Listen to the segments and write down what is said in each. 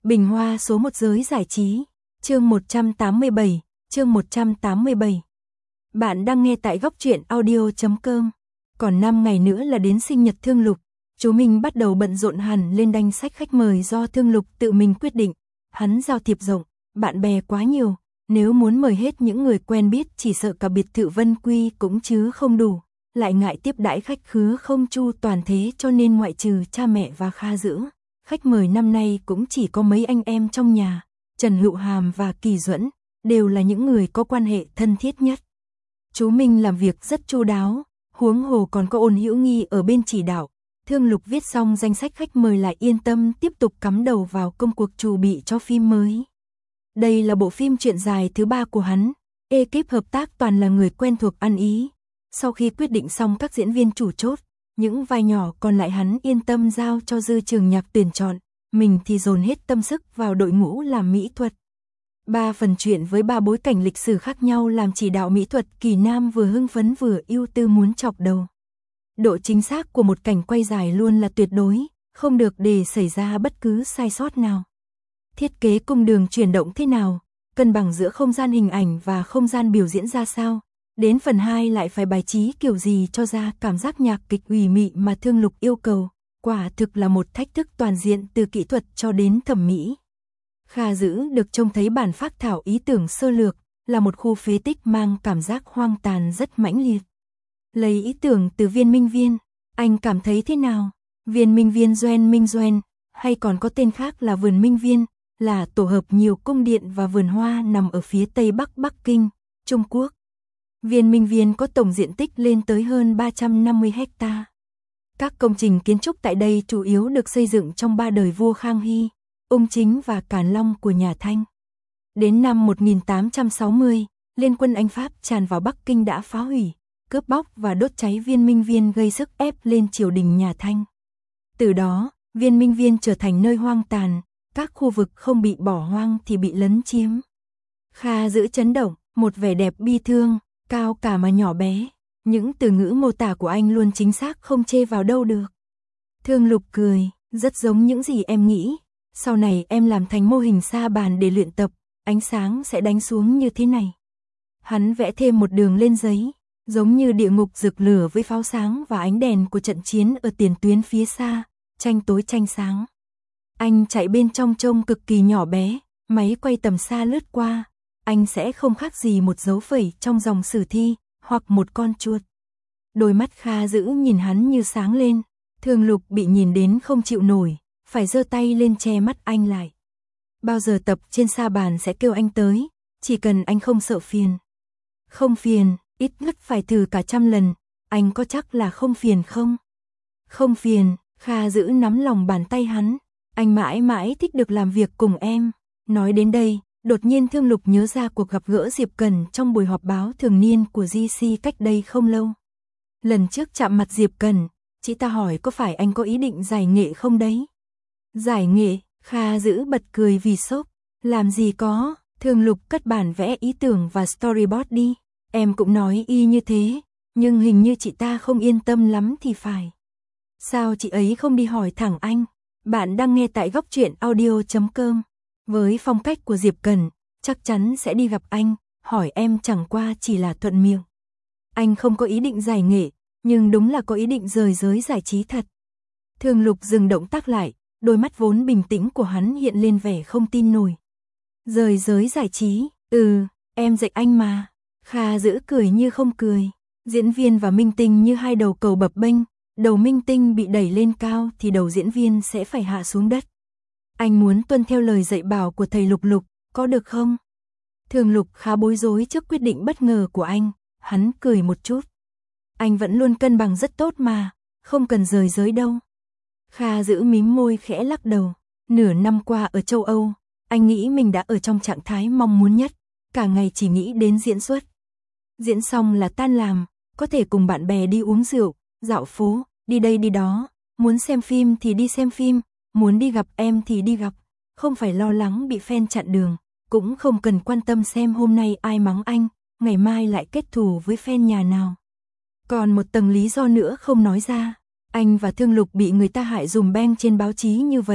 Bình Hoa số 1 giới giải trí, chương 187, chương 187. Bạn đang nghe tại góc truyện audio.com. Còn 5 ngày nữa là đến sinh nhật Thương Lục, chú mình bắt đầu bận rộn hẳn lên danh sách khách mời do Thương Lục tự mình quyết định. Hắn giao thiệp rộng, bạn bè quá nhiều, nếu muốn mời hết những người quen biết chỉ sợ cả biệt thự Vân Quy cũng chứ không đủ, lại ngại tiếp đãi khách khứa không chu toàn thế cho nên ngoại trừ cha mẹ và Kha Dữ, khách mời năm nay cũng chỉ có mấy anh em trong nhà, Trần Hữu Hàm và Kỳ Duẫn, đều là những người có quan hệ thân thiết nhất. Chú Minh làm việc rất chu đáo, huống hồ còn có Ôn Hữu Nghi ở bên chỉ đạo. Thương Lục viết xong danh sách khách mời lại yên tâm tiếp tục cắm đầu vào công cuộc chuẩn bị cho phim mới. Đây là bộ phim truyện dài thứ 3 của hắn, ekip hợp tác toàn là người quen thuộc ăn ý. Sau khi quyết định xong các diễn viên chủ chốt, những vai nhỏ còn lại hắn yên tâm giao cho Dư Trường Nhạc tuyển chọn, mình thì dồn hết tâm sức vào đội ngũ làm mỹ thuật. 3 phần truyện với 3 bối cảnh lịch sử khác nhau làm chỉ đạo mỹ thuật Kỳ Nam vừa hưng phấn vừa ưu tư muốn chọc đầu. Độ chính xác của một cảnh quay dài luôn là tuyệt đối, không được để xảy ra bất cứ sai sót nào. Thiết kế cung đường chuyển động thế nào, cân bằng giữa không gian hình ảnh và không gian biểu diễn ra sao, đến phần 2 lại phải bài trí kiểu gì cho ra cảm giác nhạc kịch ủy mị mà Thương Lục yêu cầu, quả thực là một thách thức toàn diện từ kỹ thuật cho đến thẩm mỹ. Kha Dữ được trông thấy bản phác thảo ý tưởng sơ lược, là một khu phế tích mang cảm giác hoang tàn rất mãnh liệt. Lấy ý tưởng từ Viên Minh Viên, anh cảm thấy thế nào? Viên Minh Viên Doen Minh Doen, hay còn có tên khác là Vườn Minh Viên, là tổ hợp nhiều cung điện và vườn hoa nằm ở phía tây bắc Bắc Kinh, Trung Quốc. Viên Minh Viên có tổng diện tích lên tới hơn 350 hecta. Các công trình kiến trúc tại đây chủ yếu được xây dựng trong 3 đời vua Khang Hy, Ung Chính và Càn Long của nhà Thanh. Đến năm 1860, liên quân Anh Pháp tràn vào Bắc Kinh đã phá hủy, cướp bóc và đốt cháy Viên Minh Viên gây sức ép lên triều đình nhà Thanh. Từ đó, Viên Minh Viên trở thành nơi hoang tàn, các khu vực không bị bỏ hoang thì bị lấn chiếm. Kha Dữ chấn động, một vẻ đẹp bi thương, cao cả mà nhỏ bé, những từ ngữ mô tả của anh luôn chính xác không chê vào đâu được. Thương Lục cười, rất giống những gì em nghĩ, sau này em làm thành mô hình sa bàn để luyện tập, ánh sáng sẽ đánh xuống như thế này. Hắn vẽ thêm một đường lên giấy, giống như địa ngục rực lửa với pháo sáng và ánh đèn của trận chiến ở tiền tuyến phía xa, tranh tối tranh sáng. Anh chạy bên trong trông cực kỳ nhỏ bé, máy quay tầm xa lướt qua, anh sẽ không khác gì một dấu phẩy trong dòng sử thi, hoặc một con chuột. Đôi mắt Kha Dữ nhìn hắn như sáng lên, Thương Lục bị nhìn đến không chịu nổi, phải giơ tay lên che mắt anh lại. Bao giờ tập trên sa bàn sẽ kêu anh tới, chỉ cần anh không sợ phiền. Không phiền, ít nhất phải thử cả 100 lần, anh có chắc là không phiền không? Không phiền, Kha Dữ nắm lòng bàn tay hắn, anh mãi mãi thích được làm việc cùng em. Nói đến đây, đột nhiên Thương Lục nhớ ra cuộc gặp gỡ Diệp Cần trong buổi họp báo thường niên của GC cách đây không lâu. Lần trước chạm mặt Diệp Cần, chị ta hỏi có phải anh có ý định giải nghệ không đấy? Giải nghệ, Kha Dữ bật cười vì sốc, làm gì có, Thương Lục cất bản vẽ ý tưởng và storyboard đi, em cũng nói y như thế, nhưng hình như chị ta không yên tâm lắm thì phải. Sao chị ấy không đi hỏi thẳng anh? Bạn đang nghe tại góc truyện audio.com. Với phong cách của Diệp Cần, chắc chắn sẽ đi gặp anh, hỏi em chẳng qua chỉ là thuận miệng. Anh không có ý định giải nghệ, nhưng đúng là có ý định rời giới giải trí thật. Thương Lục dừng động tác lại, đôi mắt vốn bình tĩnh của hắn hiện lên vẻ không tin nổi. Rời giới giải trí, em dạy anh mà. Kha Dữ cười như không cười. Diễn viên và minh tinh như hai đầu cầu bập bênh, đầu minh tinh bị đẩy lên cao thì đầu diễn viên sẽ phải hạ xuống đất. Anh muốn tuân theo lời dạy bảo của thầy Lục Lục, có được không? Thương Lục khá bối rối trước quyết định bất ngờ của anh, hắn cười một chút. Anh vẫn luôn cân bằng rất tốt mà, không cần rời giới đâu. Kha Dữ mím môi khẽ lắc đầu, nửa năm qua ở châu Âu, anh nghĩ mình đã ở trong trạng thái mong muốn nhất, cả ngày chỉ nghĩ đến diễn xuất. Diễn xong là tan làm, có thể cùng bạn bè đi uống rượu, dạo phố, đi đây đi đó, muốn xem phim thì đi xem phim, muốn đi gặp em thì đi gặp, không phải lo lắng bị fan chặn đường, cũng không cần quan tâm xem hôm nay ai mắng anh, ngày mai lại kết thù với fan nhà nào. Còn một tầng lý do nữa không nói ra, anh và Thương Lục bị người ta hại dùm beng trên báo chí như vậy,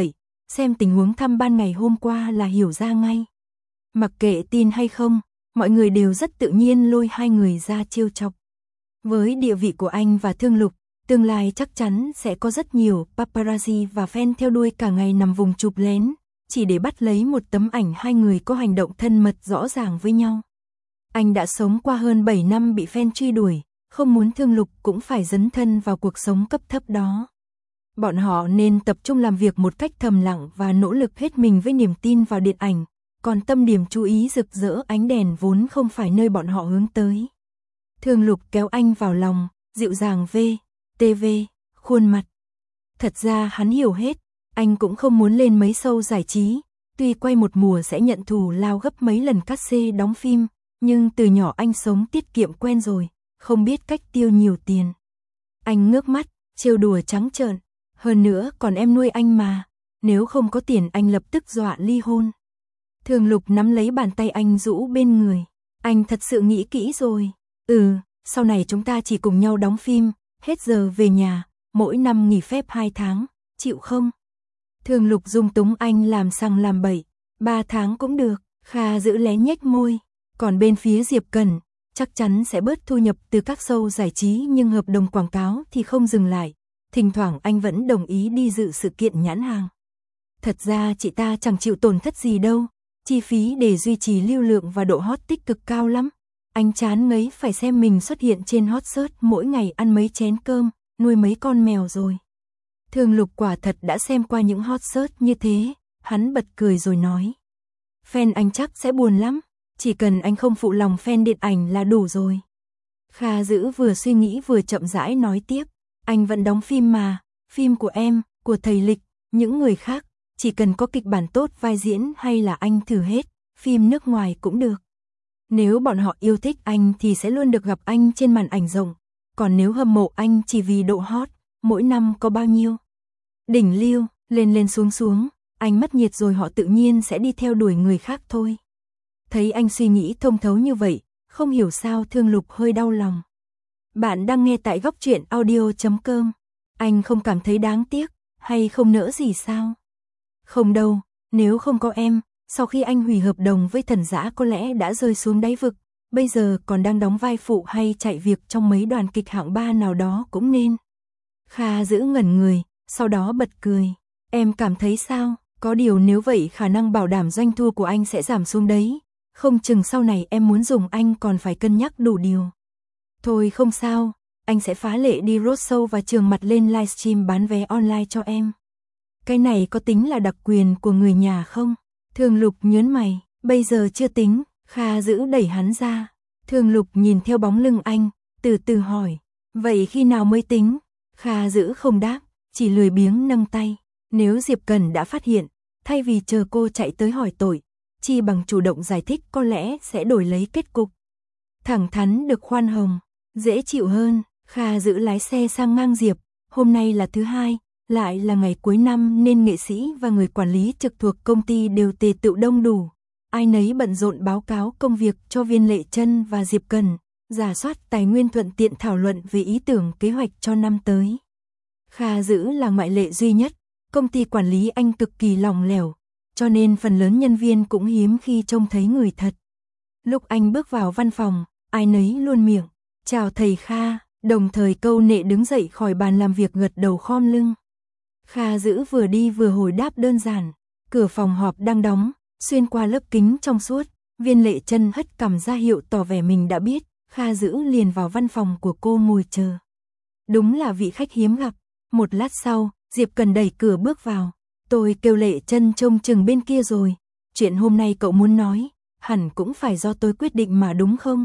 xem tình huống thăm ban ngày hôm qua là hiểu ra ngay. Mặc kệ tin hay không, mọi người đều rất tự nhiên lôi hai người ra trêu chọc. Với địa vị của anh và Thương Lục, tương lai chắc chắn sẽ có rất nhiều paparazzi và fan theo đuôi cả ngày nằm vùng chụp lén, chỉ để bắt lấy một tấm ảnh hai người có hành động thân mật rõ ràng với nhau. Anh đã sống qua hơn 7 năm bị fan truy đuổi, không muốn Thương Lục cũng phải dấn thân vào cuộc sống cấp thấp đó. Bọn họ nên tập trung làm việc một cách thầm lặng và nỗ lực hết mình với niềm tin vào điện ảnh, còn tâm điểm chú ý rực rỡ ánh đèn vốn không phải nơi bọn họ hướng tới. Thương Lục kéo anh vào lòng, dịu dàng TV, khuôn mặt. Thật ra hắn hiểu hết, anh cũng không muốn lên mấy show giải trí, tuy quay một mùa sẽ nhận thù lao gấp mấy lần cát xê đóng phim, nhưng từ nhỏ anh sống tiết kiệm quen rồi, không biết cách tiêu nhiều tiền. Anh ngước mắt, trêu đùa trắng trợn, hơn nữa còn em nuôi anh mà, nếu không có tiền anh lập tức dọa ly hôn. Thương Lục nắm lấy bàn tay anh rũ bên người, anh thật sự nghĩ kỹ rồi, sau này chúng ta chỉ cùng nhau đóng phim, hết giờ về nhà, mỗi năm nghỉ phép 2 tháng, chịu không? Thương Lục dung túng anh làm sằng làm bậy, 3 tháng cũng được, Kha giữ lén nhếch môi, còn bên phía Diệp Cẩn, chắc chắn sẽ bớt thu nhập từ các show giải trí nhưng hợp đồng quảng cáo thì không dừng lại, thỉnh thoảng anh vẫn đồng ý đi dự sự kiện nhãn hàng. Thật ra chị ta chẳng chịu tổn thất gì đâu, chi phí để duy trì lưu lượng và độ hot tích cực cao lắm. Anh chán ngấy phải xem mình xuất hiện trên hot search mỗi ngày ăn mấy chén cơm, nuôi mấy con mèo rồi. Thương Lục quả thật đã xem qua những hot search như thế, hắn bật cười rồi nói. Fan anh chắc sẽ buồn lắm, chỉ cần anh không phụ lòng fan điện ảnh là đủ rồi. Kha Dữ vừa suy nghĩ vừa chậm rãi nói tiếp, anh vẫn đóng phim mà, phim của em, của thầy Lịch, những người khác, chỉ cần có kịch bản tốt vai diễn hay là anh thử hết, phim nước ngoài cũng được. Nếu bọn họ yêu thích anh thì sẽ luôn được gặp anh trên màn ảnh rộng, còn nếu hâm mộ anh chỉ vì độ hot, mỗi năm có bao nhiêu? Đỉnh lưu, lên lên xuống xuống, anh mất nhiệt rồi họ tự nhiên sẽ đi theo đuổi người khác thôi. Thấy anh suy nghĩ thông thấu như vậy, không hiểu sao Thương Lục hơi đau lòng. Bạn đang nghe tại góc truyện audio.com, anh không cảm thấy đáng tiếc, hay không nỡ gì sao? Không đâu, nếu không có em, sau khi anh hủy hợp đồng với Thần Dã có lẽ đã rơi xuống đáy vực, bây giờ còn đang đóng vai phụ hay chạy việc trong mấy đoàn kịch hạng 3 nào đó cũng nên. Kha Dữ ngẩn người, sau đó bật cười. Em cảm thấy sao? Có điều nếu vậy khả năng bảo đảm doanh thu của anh sẽ giảm xuống đấy. Không chừng sau này em muốn dùng anh còn phải cân nhắc đủ điều. Thôi không sao, anh sẽ phá lệ đi roadshow và trường mặt lên livestream bán vé online cho em. Cái này có tính là đặc quyền của người nhà không? Thương Lục nhớn mày, bây giờ chưa tính. Kha Dữ đẩy hắn ra. Thương Lục nhìn theo bóng lưng anh, từ từ hỏi, vậy khi nào mới tính? Kha Dữ không đáp, chỉ lười biếng nâng tay. Nếu Diệp Cần đã phát hiện, thay vì chờ cô chạy tới hỏi tội, chi bằng chủ động giải thích có lẽ sẽ đổi lấy kết cục. Thẳng thắn được khoan hồng, dễ chịu hơn. Kha Dữ lái xe sang ngang Diệp, hôm nay là thứ hai, lại là ngày cuối năm nên nghệ sĩ và người quản lý trực thuộc công ty đều tề tựu đông đủ. Ai nấy bận rộn báo cáo công việc cho Viên Lệ Trân và Diệp Cần, rà soát tài nguyên thuận tiện thảo luận về ý tưởng kế hoạch cho năm tới. Kha Dữ là ngoại lệ duy nhất, công ty quản lý anh cực kỳ lỏng lẻo, cho nên phần lớn nhân viên cũng hiếm khi trông thấy người thật. Lúc anh bước vào văn phòng, ai nấy luôn miệng, chào thầy Kha, đồng thời câu nệ đứng dậy khỏi bàn làm việc gật đầu khom lưng. Kha Dữ vừa đi vừa hồi đáp đơn giản, cửa phòng họp đang đóng, xuyên qua lớp kính trong suốt, Viên Lệ Trân hất cằm ra hiệu tỏ vẻ mình đã biết, Kha Dữ liền vào văn phòng của cô ngồi chờ. Đúng là vị khách hiếm gặp. Một lát sau, Diệp Cần đẩy cửa bước vào. Tôi kêu Lệ Trân trông chừng bên kia rồi. Chuyện hôm nay cậu muốn nói, hẳn cũng phải do tôi quyết định mà đúng không?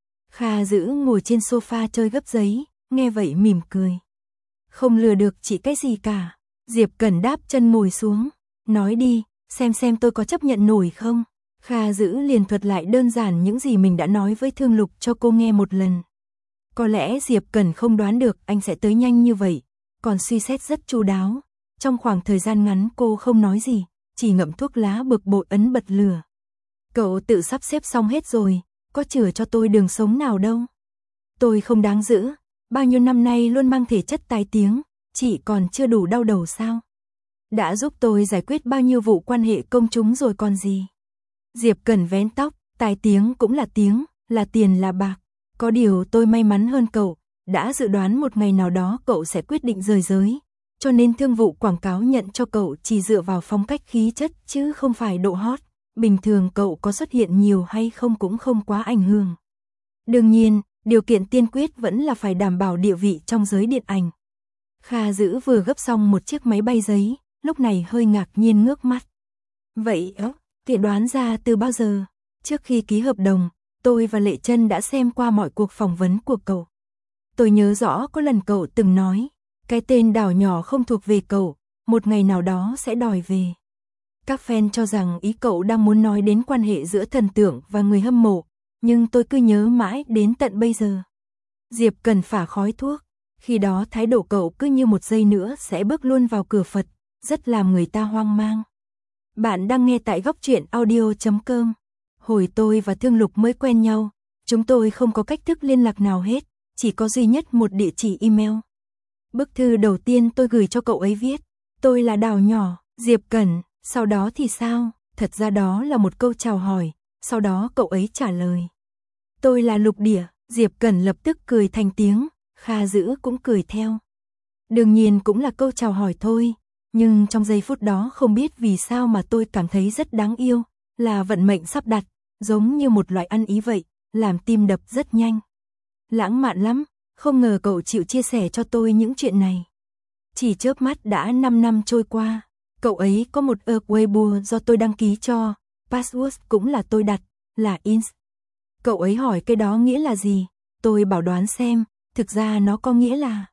Kha Dữ ngồi trên sofa chơi gấp giấy, nghe vậy mỉm cười. Không lừa được chị cái gì cả. Diệp Cần đáp chân ngồi xuống. Nói đi, xem tôi có chấp nhận nổi không? Kha Dữ liền thuật lại đơn giản những gì mình đã nói với Thương Lục cho cô nghe một lần. Có lẽ Diệp Cần không đoán được anh sẽ tới nhanh như vậy, còn suy xét rất chu đáo. Trong khoảng thời gian ngắn cô không nói gì, chỉ ngậm thuốc lá bực bội ấn bật lửa. Cậu tự sắp xếp xong hết rồi, có chừa cho tôi đường sống nào đâu. Tôi không đáng giữ, bao nhiêu năm nay luôn mang thể chất tài tiếng, chị còn chưa đủ đau đầu sao? đã giúp tôi giải quyết bao nhiêu vụ quan hệ công chúng rồi còn gì. Diệp Cẩn vén tóc, tài tiếng cũng là tiếng, là tiền là bạc. Có điều tôi may mắn hơn cậu, đã dự đoán một ngày nào đó cậu sẽ quyết định rời giới. Cho nên thương vụ quảng cáo nhận cho cậu chỉ dựa vào phong cách khí chất chứ không phải độ hot. Bình thường cậu có xuất hiện nhiều hay không cũng không quá ảnh hưởng. Đương nhiên, điều kiện tiên quyết vẫn là phải đảm bảo địa vị trong giới điện ảnh. Kha Dữ vừa gấp xong một chiếc máy bay giấy, lúc này hơi ngạc nhiên ngước mắt. Vậy kể đoán ra từ bao giờ? Trước khi ký hợp đồng, tôi và Lệ Trân đã xem qua mọi cuộc phỏng vấn của cậu. Tôi nhớ rõ có lần cậu từng nói, cái tên đảo nhỏ không thuộc về cậu, một ngày nào đó sẽ đòi về. Các fan cho rằng ý cậu đang muốn nói đến quan hệ giữa thần tượng và người hâm mộ, nhưng tôi cứ nhớ mãi đến tận bây giờ. Diệp Cần phả khói thuốc, khi đó thái độ cậu cứ như một giây nữa sẽ bước luôn vào cửa Phật, rất làm người ta hoang mang. Bạn đang nghe tại góc truyện audio.com. Hồi tôi và Thương Lục mới quen nhau, chúng tôi không có cách thức liên lạc nào hết, chỉ có duy nhất một địa chỉ email. Bức thư đầu tiên tôi gửi cho cậu ấy viết, tôi là đảo nhỏ, Diệp Cẩn, sau đó thì sao? Thật ra đó là một câu chào hỏi, sau đó cậu ấy trả lời. Tôi là Lục Địa, Diệp Cẩn lập tức cười thành tiếng, Kha Dữ cũng cười theo. Đương nhiên cũng là câu chào hỏi thôi, nhưng trong giây phút đó không biết vì sao mà tôi cảm thấy rất đáng yêu, là vận mệnh sắp đặt, giống như một loại ăn ý vậy, làm tim đập rất nhanh. Lãng mạn lắm, không ngờ cậu chịu chia sẻ cho tôi những chuyện này. Chỉ chớp mắt đã 5 năm trôi qua, cậu ấy có một Weibo do tôi đăng ký cho, password cũng là tôi đặt, là ins. Cậu ấy hỏi cái đó nghĩa là gì, tôi bảo đoán xem, thực ra nó có nghĩa là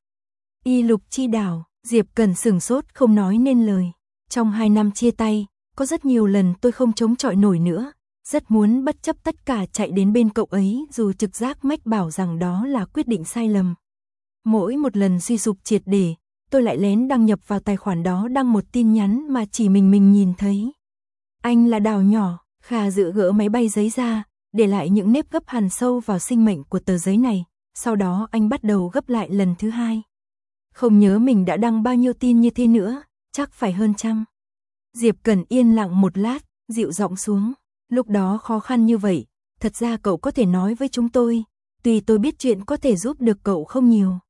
Y Lục Chi Đảo. Diệp Cần sửng sốt không nói nên lời. Trong 2 năm chia tay, có rất nhiều lần tôi không chống chọi nổi nữa, rất muốn bất chấp tất cả chạy đến bên cậu ấy dù trực giác mách bảo rằng đó là quyết định sai lầm. Mỗi một lần suy sụp triệt để, tôi lại lén đăng nhập vào tài khoản đó đăng một tin nhắn mà chỉ mình nhìn thấy. Anh là đảo nhỏ, Kha Dữ gỡ máy bay giấy ra, để lại những nếp gấp hằn sâu vào sinh mệnh của tờ giấy này, sau đó anh bắt đầu gấp lại lần thứ 2. Không nhớ mình đã đăng bao nhiêu tin như thế nữa, chắc phải hơn 100. Diệp Cần yên lặng một lát, dịu giọng xuống. Lúc đó khó khăn như vậy, thật ra cậu có thể nói với chúng tôi, tuy tôi biết chuyện có thể giúp được cậu không nhiều.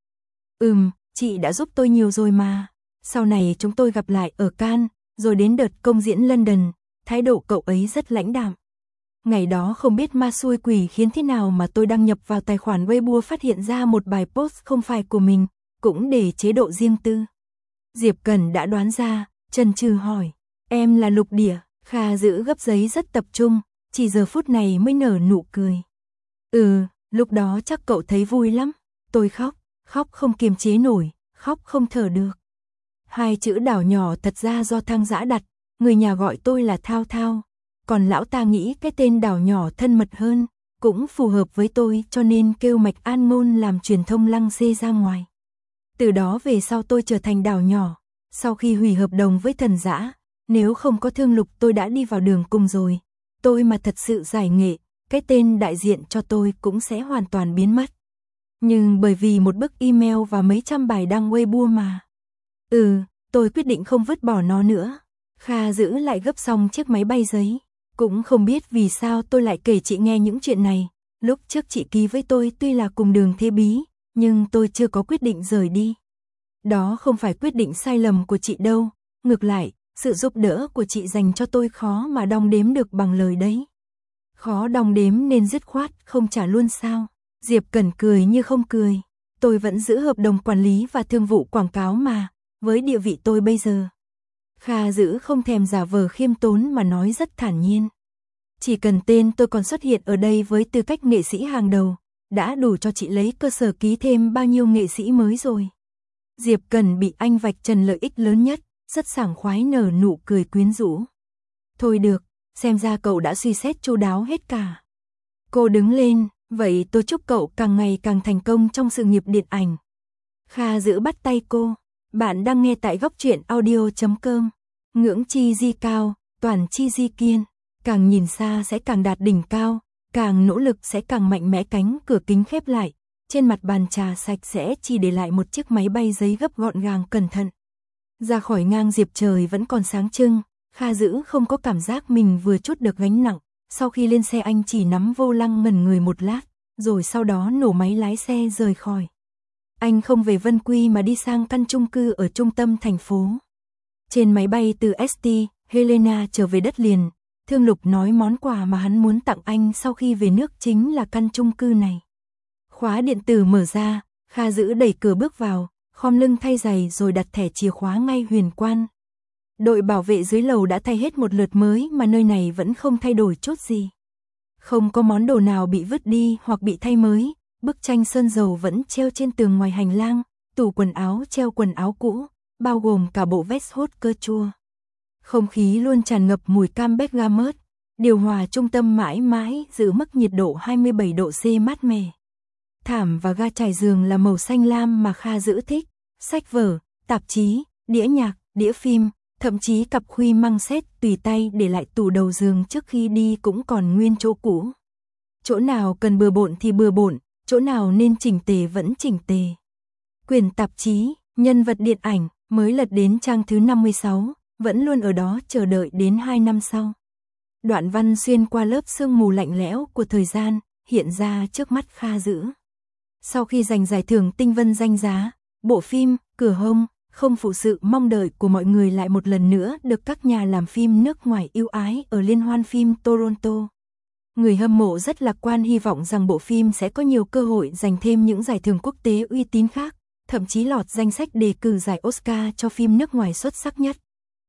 Chị đã giúp tôi nhiều rồi mà. Sau này chúng tôi gặp lại ở Cannes, rồi đến đợt công diễn London, thái độ cậu ấy rất lãnh đạm. Ngày đó không biết ma xui quỷ khiến thế nào mà tôi đăng nhập vào tài khoản Weibo phát hiện ra một bài post không phải của mình, cũng để chế độ riêng tư. Diệp Cần đã đoán ra, chần chừ hỏi, em là Lục Địa. Kha Dữ gấp giấy rất tập trung, chỉ giờ phút này mới nở nụ cười. Lúc đó chắc cậu thấy vui lắm. Tôi khóc không kiềm chế nổi, khóc không thở được. 2 chữ đảo nhỏ thật ra do Thang Dã đặt, người nhà gọi tôi là Thao Thao. Còn lão ta nghĩ cái tên đảo nhỏ thân mật hơn, cũng phù hợp với tôi cho nên kêu Mạch An Ngôn làm truyền thông lăng xê ra ngoài. Từ đó về sau tôi trở thành đảo nhỏ, sau khi hủy hợp đồng với Thần Dã, nếu không có Thương Lục tôi đã đi vào đường cùng rồi. Tôi mà thật sự giải nghệ, cái tên đại diện cho tôi cũng sẽ hoàn toàn biến mất. Nhưng bởi vì một bức email và mấy trăm bài đăng Weibo mà. Tôi quyết định không vứt bỏ nó nữa. Kha Dữ lại gấp xong chiếc máy bay giấy. Cũng không biết vì sao tôi lại kể chị nghe những chuyện này. Lúc trước chị ký với tôi tuy là cùng đường thế bí, nhưng tôi chưa có quyết định rời đi. Đó không phải quyết định sai lầm của chị đâu. Ngược lại, sự giúp đỡ của chị dành cho tôi khó mà đong đếm được bằng lời đấy. Khó đong đếm nên dứt khoát không trả luôn sao? Diệp Cẩn cười như không cười. Tôi vẫn giữ hợp đồng quản lý và thương vụ quảng cáo mà, với địa vị tôi bây giờ. Kha Dữ không thèm giả vờ khiêm tốn mà nói rất thản nhiên. Chỉ cần tên tôi còn xuất hiện ở đây với tư cách nghệ sĩ hàng đầu, đã đủ cho chị lấy cơ sở ký thêm bao nhiêu nghệ sĩ mới rồi. Diệp Cẩn bị anh vạch trần lợi ích lớn nhất, rất sảng khoái nở nụ cười quyến rũ. Thôi được, xem ra cậu đã suy xét chu đáo hết cả. Cô đứng lên, vậy tôi chúc cậu càng ngày càng thành công trong sự nghiệp điện ảnh. Kha Dữ bắt tay cô. Bạn đang nghe tại góc truyện audio.com. Ngưỡng chi di cao, toàn chi di kiên. Càng nhìn xa sẽ càng đạt đỉnh cao, càng nỗ lực sẽ càng mạnh mẽ. Cánh cửa kính khép lại. Trên mặt bàn trà sạch sẽ chỉ để lại một chiếc máy bay giấy gấp gọn gàng cẩn thận. Ra khỏi ngang diệp trời vẫn còn sáng trưng, Kha Dữ không có cảm giác mình vừa trút được gánh nặng. Sau khi lên xe anh chỉ nắm vô lăng ngẩn người một lát, rồi sau đó nổ máy lái xe rời khỏi. Anh không về Vân Quy mà đi sang căn chung cư ở trung tâm thành phố. Trên máy bay từ St. Helena trở về đất liền, Thương Lục nói món quà mà hắn muốn tặng anh sau khi về nước chính là căn chung cư này. Khóa điện tử mở ra, Kha Dữ đẩy cửa bước vào, khom lưng thay giày rồi đặt thẻ chìa khóa ngay huyền quan. Đội bảo vệ dưới lầu đã thay hết một lượt mới mà nơi này vẫn không thay đổi chút gì. Không có món đồ nào bị vứt đi hoặc bị thay mới, bức tranh sơn dầu vẫn treo trên tường ngoài hành lang, tủ quần áo treo quần áo cũ, bao gồm cả bộ vest hốt cơ chua. Không khí luôn tràn ngập mùi cam bergamot, điều hòa trung tâm mãi mãi giữ mức nhiệt độ 27 độ C mát mẻ. Thảm và ga trải giường là màu xanh lam mà Kha Dữ thích, sách vở, tạp chí, đĩa nhạc, đĩa phim, thậm chí cặp khuy măng xét tùy tay để lại tủ đầu giường trước khi đi cũng còn nguyên chỗ cũ. Chỗ nào cần bừa bộn thì bừa bộn, chỗ nào nên chỉnh tề vẫn chỉnh tề. Quyển tạp chí, nhân vật điện ảnh, mới lật đến trang thứ 56, vẫn luôn ở đó chờ đợi đến 2 năm sau. Đoạn văn xuyên qua lớp sương mù lạnh lẽo của thời gian, hiện ra trước mắt Kha Dữ. Sau khi giành giải thưởng Tinh Vân danh giá, bộ phim Cửa Hông không phụ sự mong đợi của mọi người lại một lần nữa được các nhà làm phim nước ngoài ưu ái ở Liên hoan phim Toronto. Người hâm mộ rất lạc quan hy vọng rằng bộ phim sẽ có nhiều cơ hội giành thêm những giải thưởng quốc tế uy tín khác, thậm chí lọt danh sách đề cử giải Oscar cho phim nước ngoài xuất sắc nhất.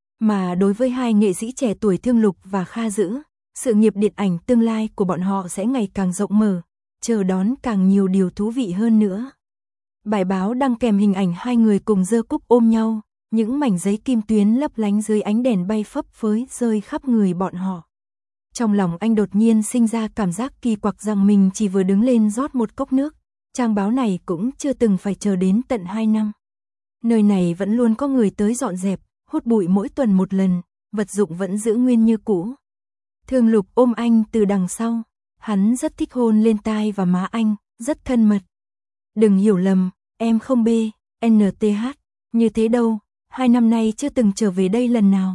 Mà đối với hai nghệ sĩ trẻ tuổi Thương Lục và Kha Dữ, sự nghiệp điện ảnh tương lai của bọn họ sẽ ngày càng rộng mở, chờ đón càng nhiều điều thú vị hơn nữa. Bài báo đăng kèm hình ảnh hai người cùng giơ cúp ôm nhau, những mảnh giấy kim tuyến lấp lánh dưới ánh đèn bay phấp phới rơi khắp người bọn họ. Trong lòng anh đột nhiên sinh ra cảm giác kỳ quặc rằng mình chỉ vừa đứng lên rót một cốc nước, trang báo này cũng chưa từng phải chờ đến tận 2 năm. Nơi này vẫn luôn có người tới dọn dẹp, hút bụi mỗi tuần một lần, vật dụng vẫn giữ nguyên như cũ. Thương Lục ôm anh từ đằng sau, hắn rất thích hôn lên tai và má anh, rất thân mật. Đừng hiểu lầm, em không NTH, như thế đâu, 2 năm nay chưa từng trở về đây lần nào.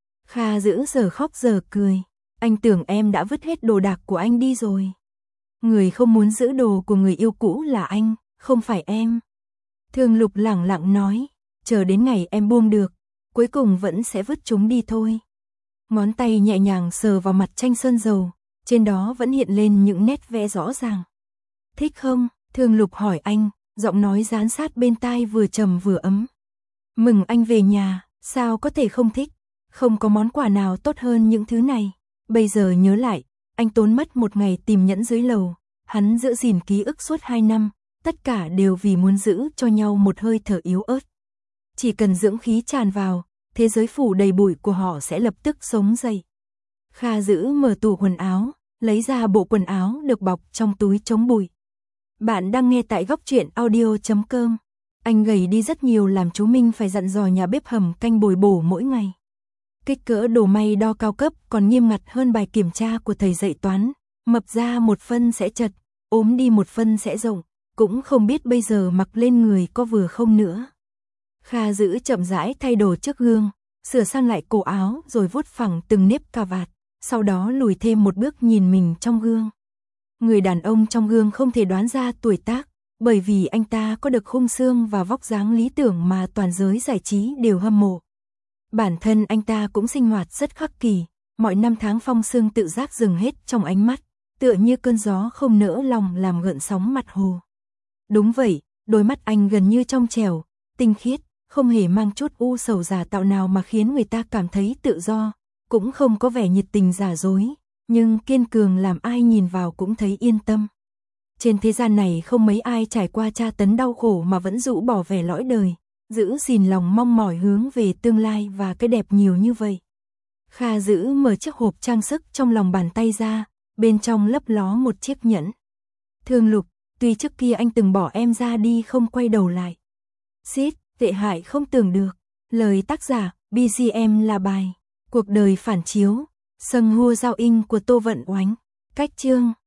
Kha Dữ giờ khóc giờ cười, anh tưởng em đã vứt hết đồ đạc của anh đi rồi. Người không muốn giữ đồ của người yêu cũ là anh, không phải em. Thương Lục lẳng lặng nói, chờ đến ngày em buông được, cuối cùng vẫn sẽ vứt chúng đi thôi. Ngón tay nhẹ nhàng sờ vào mặt tranh sơn dầu, trên đó vẫn hiện lên những nét vẽ rõ ràng. Thích không? Thương Lục hỏi anh, giọng nói dán sát bên tai vừa trầm vừa ấm. Mừng anh về nhà, sao có thể không thích? Không có món quà nào tốt hơn những thứ này. Bây giờ nhớ lại, anh tốn mất một ngày tìm nhẫn dưới lầu, hắn giữ gìn ký ức suốt 2 năm, tất cả đều vì muốn giữ cho nhau một hơi thở yếu ớt. Chỉ cần dưỡng khí tràn vào, thế giới phủ đầy bụi của họ sẽ lập tức sống dậy. Kha Dữ mở tủ quần áo, lấy ra bộ quần áo được bọc trong túi chống bụi. Bạn đang nghe tại góc truyện audio.com. Anh gầy đi rất nhiều làm chú Minh phải dặn dò nhà bếp hầm canh bồi bổ mỗi ngày. Kích cỡ đồ may đo cao cấp còn nghiêm ngặt hơn bài kiểm tra của thầy dạy toán. Mập ra một phân sẽ chật, ốm đi một phân sẽ rộng, cũng không biết bây giờ mặc lên người có vừa không nữa. Kha Dữ chậm rãi thay đồ trước gương, sửa sang lại cổ áo rồi vuốt phẳng từng nếp cà vạt, sau đó lùi thêm một bước nhìn mình trong gương. Người đàn ông trong gương không thể đoán ra tuổi tác, bởi vì anh ta có được khung xương và vóc dáng lý tưởng mà toàn giới giải trí đều hâm mộ. Bản thân anh ta cũng sinh hoạt rất khắc kỷ, mọi năm tháng phong sương tự giác dừng hết trong ánh mắt, tựa như cơn gió không nỡ lòng làm gợn sóng mặt hồ. Đúng vậy, đôi mắt anh gần như trong trẻo, tinh khiết, không hề mang chút u sầu giả tạo nào mà khiến người ta cảm thấy tự do, cũng không có vẻ nhiệt tình giả dối, nhưng kiên cường làm ai nhìn vào cũng thấy yên tâm. Trên thế gian này không mấy ai trải qua tra tấn đau khổ mà vẫn rũ bỏ vẻ lõi đời, giữ gìn lòng mong mỏi hướng về tương lai và cái đẹp nhiều như vậy. Kha Dữ mở chiếc hộp trang sức trong lòng bàn tay ra, bên trong lấp ló một chiếc nhẫn. Thương Lục, tuy trước kia anh từng bỏ em ra đi không quay đầu lại. Xít, tệ hại không tưởng được. Lời tác giả, BGM là bài Cuộc đời phản chiếu, Sâng Hua Giao In của Tô Vận Oánh. Cách chương